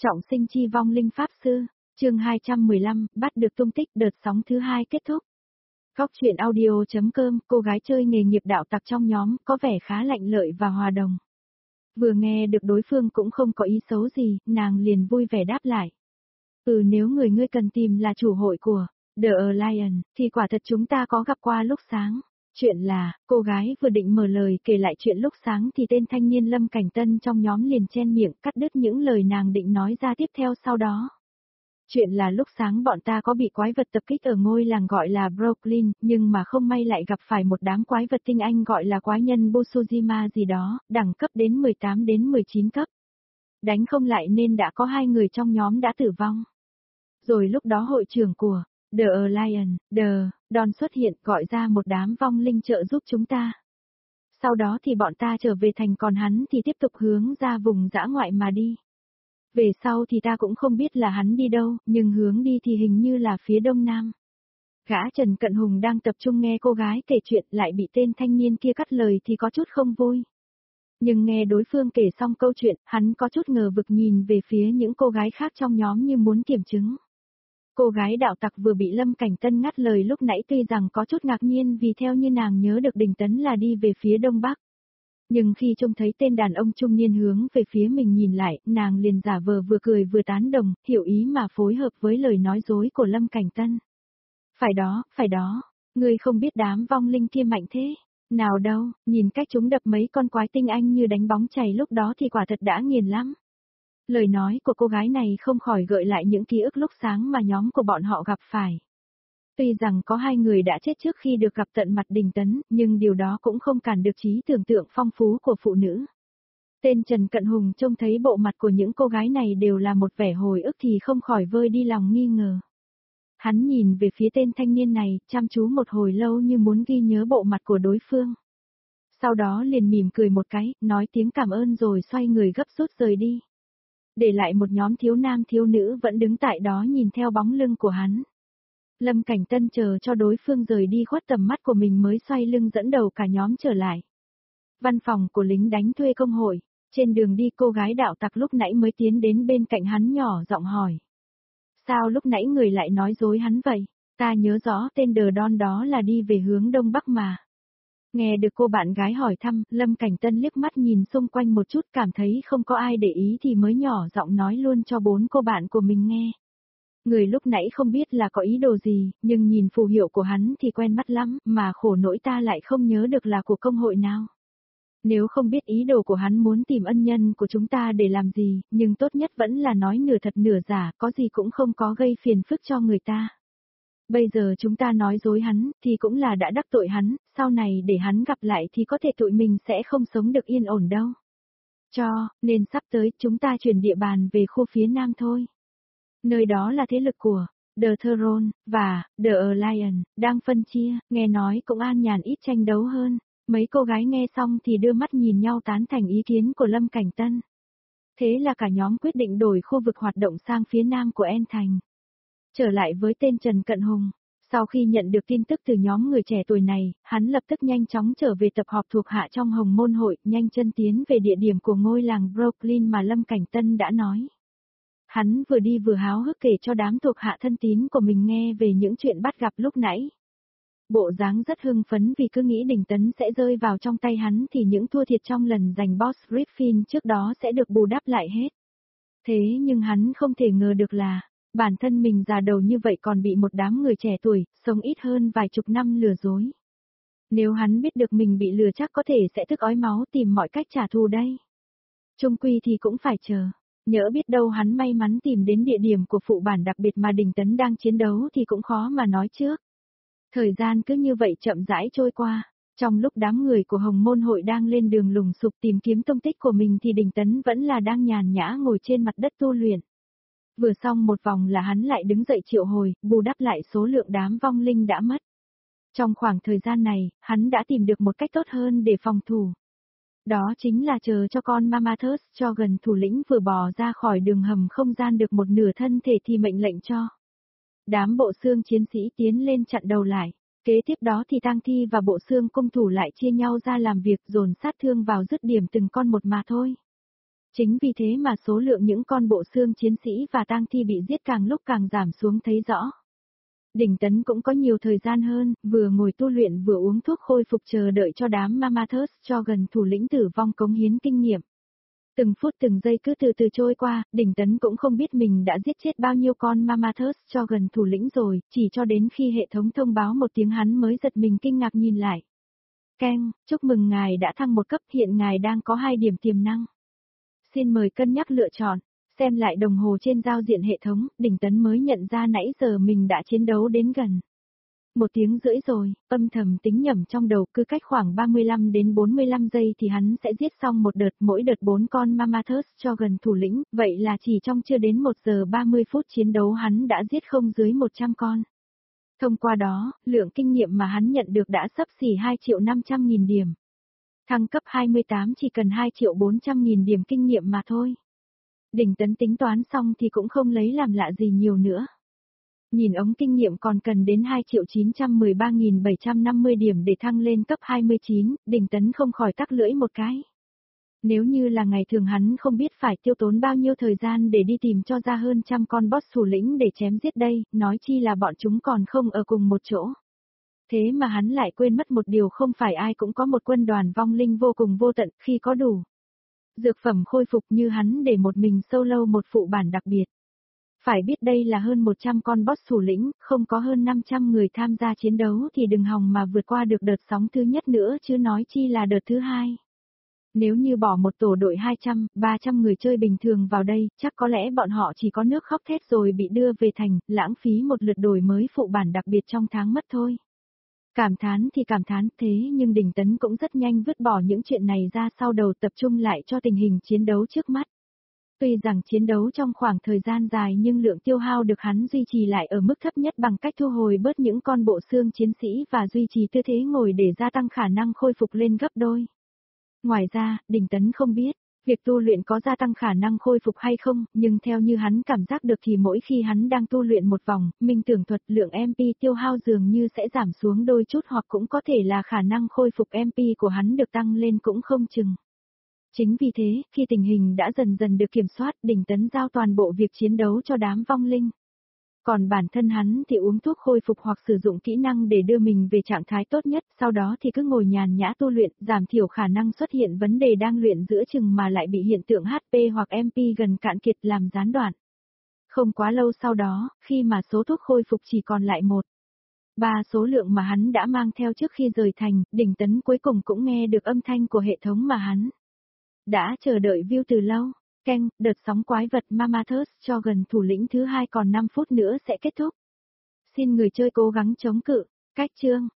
Trọng sinh chi vong linh pháp sư, chương 215, bắt được tung tích, đợt sóng thứ 2 kết thúc. Góc truyện audio.com, cô gái chơi nghề nghiệp đạo tặc trong nhóm, có vẻ khá lạnh lợi và hòa đồng. Vừa nghe được đối phương cũng không có ý xấu gì, nàng liền vui vẻ đáp lại. Nếu người ngươi cần tìm là chủ hội của The Alliance, thì quả thật chúng ta có gặp qua lúc sáng. Chuyện là, cô gái vừa định mở lời kể lại chuyện lúc sáng thì tên thanh niên Lâm Cảnh Tân trong nhóm liền chen miệng cắt đứt những lời nàng định nói ra tiếp theo sau đó. Chuyện là lúc sáng bọn ta có bị quái vật tập kích ở ngôi làng gọi là Brooklyn, nhưng mà không may lại gặp phải một đám quái vật tinh anh gọi là quái nhân Busujima gì đó, đẳng cấp đến 18 đến 19 cấp. Đánh không lại nên đã có 2 người trong nhóm đã tử vong. Rồi lúc đó hội trưởng của The Alliance, Don xuất hiện gọi ra một đám vong linh trợ giúp chúng ta. Sau đó thì bọn ta trở về thành còn hắn thì tiếp tục hướng ra vùng dã ngoại mà đi. Về sau thì ta cũng không biết là hắn đi đâu, nhưng hướng đi thì hình như là phía đông nam. Gã Trần Cận Hùng đang tập trung nghe cô gái kể chuyện lại bị tên thanh niên kia cắt lời thì có chút không vui. Nhưng nghe đối phương kể xong câu chuyện, hắn có chút ngờ vực nhìn về phía những cô gái khác trong nhóm như muốn kiểm chứng. Cô gái đạo tặc vừa bị Lâm Cảnh Tân ngắt lời lúc nãy tuy rằng có chút ngạc nhiên vì theo như nàng nhớ được Đình Tấn là đi về phía đông bắc. Nhưng khi trông thấy tên đàn ông trung niên hướng về phía mình nhìn lại, nàng liền giả vờ vừa cười vừa tán đồng, hiểu ý mà phối hợp với lời nói dối của Lâm Cảnh Tân. Phải đó, ngươi không biết đám vong linh kia mạnh thế. Nào đâu, nhìn cách chúng đập mấy con quái tinh anh như đánh bóng chày lúc đó thì quả thật đã nghiền lắm. Lời nói của cô gái này không khỏi gợi lại những ký ức lúc sáng mà nhóm của bọn họ gặp phải. Tuy rằng có 2 người đã chết trước khi được gặp tận mặt Đình Tấn, nhưng điều đó cũng không cản được trí tưởng tượng phong phú của phụ nữ. Tên Trần Cận Hùng trông thấy bộ mặt của những cô gái này đều là một vẻ hồi ức thì không khỏi vơi đi lòng nghi ngờ. Hắn nhìn về phía tên thanh niên này, chăm chú một hồi lâu như muốn ghi nhớ bộ mặt của đối phương. Sau đó liền mỉm cười một cái, nói tiếng cảm ơn rồi xoay người gấp rút rời đi. Để lại một nhóm thiếu nam thiếu nữ vẫn đứng tại đó nhìn theo bóng lưng của hắn. Lâm Cảnh Tân chờ cho đối phương rời đi khuất tầm mắt của mình mới xoay lưng dẫn đầu cả nhóm trở lại. Văn phòng của lính đánh thuê công hội, trên đường đi cô gái đạo tặc lúc nãy mới tiến đến bên cạnh hắn nhỏ giọng hỏi. Sao lúc nãy người lại nói dối hắn vậy? Ta nhớ rõ tên Đờ Don đó là đi về hướng đông bắc mà. Nghe được cô bạn gái hỏi thăm, Lâm Cảnh Tân liếc mắt nhìn xung quanh một chút cảm thấy không có ai để ý thì mới nhỏ giọng nói luôn cho 4 cô bạn của mình nghe. Người lúc nãy không biết là có ý đồ gì, nhưng nhìn phù hiệu của hắn thì quen mắt lắm, mà khổ nỗi ta lại không nhớ được là của công hội nào. Nếu không biết ý đồ của hắn muốn tìm ân nhân của chúng ta để làm gì, nhưng tốt nhất vẫn là nói nửa thật nửa giả, có gì cũng không có gây phiền phức cho người ta. Bây giờ chúng ta nói dối hắn, thì cũng là đã đắc tội hắn, sau này để hắn gặp lại thì có thể tụi mình sẽ không sống được yên ổn đâu. Nên sắp tới chúng ta chuyển địa bàn về khu phía nam thôi. Nơi đó là thế lực của The Throne và The Alliance đang phân chia, nghe nói cũng an nhàn ít tranh đấu hơn. Mấy cô gái nghe xong thì đưa mắt nhìn nhau tán thành ý kiến của Lâm Cảnh Tân. Thế là cả nhóm quyết định đổi khu vực hoạt động sang phía nam của En Thành. Trở lại với tên Trần Cận Hùng, sau khi nhận được tin tức từ nhóm người trẻ tuổi này, hắn lập tức nhanh chóng trở về tập họp thuộc hạ trong Hồng Môn Hội, nhanh chân tiến về địa điểm của ngôi làng Brooklyn mà Lâm Cảnh Tân đã nói. Hắn vừa đi vừa háo hức kể cho đám thuộc hạ thân tín của mình nghe về những chuyện bắt gặp lúc nãy. Bộ dáng rất hưng phấn vì cứ nghĩ Đình Tấn sẽ rơi vào trong tay hắn thì những thua thiệt trong lần giành Boss Griffin trước đó sẽ được bù đắp lại hết. Thế nhưng hắn không thể ngờ được là, bản thân mình già đầu như vậy còn bị một đám người trẻ tuổi, sống ít hơn vài chục năm lừa dối. Nếu hắn biết được mình bị lừa chắc có thể sẽ tức ói máu tìm mọi cách trả thù đây. Chung quy thì cũng phải chờ. Nhỡ biết đâu hắn may mắn tìm đến địa điểm của phụ bản đặc biệt mà Đình Tấn đang chiến đấu thì cũng khó mà nói trước. Thời gian cứ như vậy chậm rãi trôi qua, trong lúc đám người của Hồng Môn Hội đang lên đường lùng sục tìm kiếm tung tích của mình thì Đình Tấn vẫn là đang nhàn nhã ngồi trên mặt đất tu luyện. Vừa xong một vòng là hắn lại đứng dậy triệu hồi, bù đắp lại số lượng đám vong linh đã mất. Trong khoảng thời gian này, hắn đã tìm được một cách tốt hơn để phòng thủ. Đó chính là chờ cho con Mamathus cho gần thủ lĩnh vừa bò ra khỏi đường hầm không gian được một nửa thân thể thì mệnh lệnh cho đám bộ xương chiến sĩ tiến lên chặn đầu lại. Kế tiếp đó thì tang thi và bộ xương cung thủ lại chia nhau ra làm việc dồn sát thương vào dứt điểm từng con một mà thôi. Chính vì thế mà số lượng những con bộ xương chiến sĩ và tang thi bị giết càng lúc càng giảm xuống thấy rõ. Đỉnh Tấn cũng có nhiều thời gian hơn, vừa ngồi tu luyện vừa uống thuốc khôi phục chờ đợi cho đám Mammoths cho gần thủ lĩnh tử vong cống hiến kinh nghiệm. Từng phút từng giây cứ từ từ trôi qua, Đỉnh Tấn cũng không biết mình đã giết chết bao nhiêu con Mammoths cho gần thủ lĩnh rồi, chỉ cho đến khi hệ thống thông báo một tiếng hắn mới giật mình kinh ngạc nhìn lại. Keng, chúc mừng ngài đã thăng một cấp, hiện ngài đang có 2 điểm tiềm năng. Xin mời cân nhắc lựa chọn. Xem lại đồng hồ trên giao diện hệ thống, Đỉnh Tấn mới nhận ra nãy giờ mình đã chiến đấu đến gần 1 tiếng rưỡi rồi, âm thầm tính nhẩm trong đầu, cứ cách khoảng 35 đến 45 giây thì hắn sẽ giết xong một đợt, mỗi đợt 4 con Mammoths cho gần thủ lĩnh, vậy là chỉ trong chưa đến 1 giờ 30 phút chiến đấu hắn đã giết không dưới 100 con. Thông qua đó, lượng kinh nghiệm mà hắn nhận được đã xấp xỉ 2.500.000 điểm. Thăng cấp 28 chỉ cần 2.400.000 điểm kinh nghiệm mà thôi. Đỉnh Tấn tính toán xong thì cũng không lấy làm lạ gì nhiều nữa. Nhìn ống kinh nghiệm còn cần đến 2.913.750 điểm để thăng lên cấp 29, Đỉnh Tấn không khỏi tắc lưỡi một cái. Nếu như là ngày thường hắn không biết phải tiêu tốn bao nhiêu thời gian để đi tìm cho ra hơn trăm con boss thủ lĩnh để chém giết đây, nói chi là bọn chúng còn không ở cùng một chỗ. Thế mà hắn lại quên mất một điều, không phải ai cũng có một quân đoàn vong linh vô cùng vô tận khi có đủ dược phẩm khôi phục như hắn để một mình solo một phụ bản đặc biệt. Phải biết đây là hơn 100 con boss thủ lĩnh, không có hơn 500 người tham gia chiến đấu thì đừng hòng mà vượt qua được đợt sóng thứ nhất nữa chứ nói chi là đợt thứ hai. Nếu như bỏ một tổ đội 200, 300 người chơi bình thường vào đây, chắc có lẽ bọn họ chỉ có nước khóc thét rồi bị đưa về thành, lãng phí một lượt đổi mới phụ bản đặc biệt trong tháng mất thôi. Cảm thán thì cảm thán, thế nhưng Đỉnh Tấn cũng rất nhanh vứt bỏ những chuyện này ra sau đầu, tập trung lại cho tình hình chiến đấu trước mắt. Tuy rằng chiến đấu trong khoảng thời gian dài nhưng lượng tiêu hao được hắn duy trì lại ở mức thấp nhất bằng cách thu hồi bớt những con bộ xương chiến sĩ và duy trì tư thế ngồi để gia tăng khả năng khôi phục lên gấp đôi. Ngoài ra, Đỉnh Tấn không biết việc tu luyện có gia tăng khả năng khôi phục hay không, nhưng theo như hắn cảm giác được thì mỗi khi hắn đang tu luyện một vòng, minh tưởng thuật lượng MP tiêu hao dường như sẽ giảm xuống đôi chút, hoặc cũng có thể là khả năng khôi phục MP của hắn được tăng lên cũng không chừng. Chính vì thế, khi tình hình đã dần dần được kiểm soát, Đỉnh Tấn giao toàn bộ việc chiến đấu cho đám vong linh. Còn bản thân hắn thì uống thuốc khôi phục hoặc sử dụng kỹ năng để đưa mình về trạng thái tốt nhất, sau đó thì cứ ngồi nhàn nhã tu luyện, giảm thiểu khả năng xuất hiện vấn đề đang luyện giữa chừng mà lại bị hiện tượng HP hoặc MP gần cạn kiệt làm gián đoạn. Không quá lâu sau đó, khi mà số thuốc khôi phục chỉ còn lại 1/3 số lượng mà hắn đã mang theo trước khi rời thành, Đỉnh Tấn cuối cùng cũng nghe được âm thanh của hệ thống mà hắn đã chờ đợi view từ lâu. Keng, đợt sóng quái vật Mammoths cho gần thủ lĩnh thứ 2 còn 5 phút nữa sẽ kết thúc. Xin người chơi cố gắng chống cự. Cách chương.